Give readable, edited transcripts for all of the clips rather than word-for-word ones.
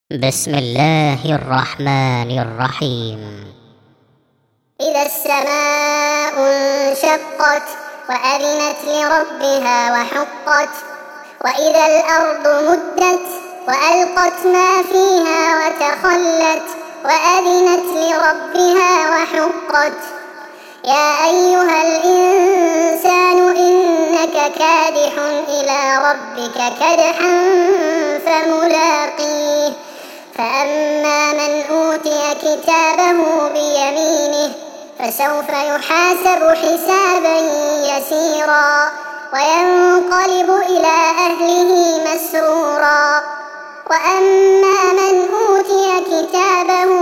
بسم الله الرحمن الرحيم. إذا السماء انشقت وأذنت لربها وحقت، وإذا الأرض مدت وألقت ما فيها وتخلت وأذنت لربها وحقت. يا أيها الإنسان إنك كادح إلى ربك كدحا فملاقيه. فأما من أوتي كتابه بيمينه فسوف يحاسب حسابا يسيرا وينقلب إلى أهله مسرورا. وأما من أوتي كتابه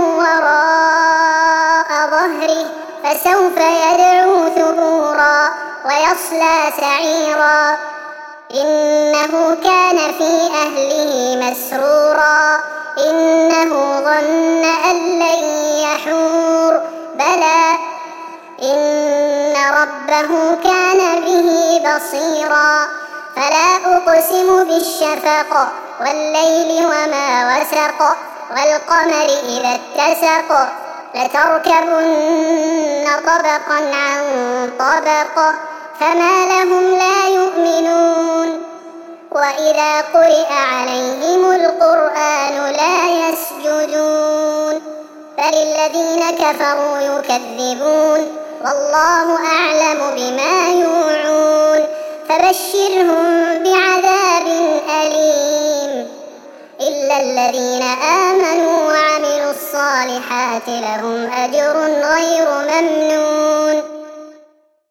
وراء ظهره فسوف يدعو ثبورا ويصلى سعيرا. إنه كان في أهله مسرورا إنه ظن أن لن يحور بلى إن ربه كان به بصيرا. فلا أقسم بالشفق والليل وما وسق والقمر إذا اتسق لتركبن طبقا عن طبق فما لهم لا يؤمنون. وإذا قرئ عليهم القرآن لا يسجدون بل الذين كفروا يكذبون والله أعلم بما يوعون. فبشرهم بعذاب أليم إلا الذين آمنوا وعملوا الصالحات لهم أجر غير ممنون.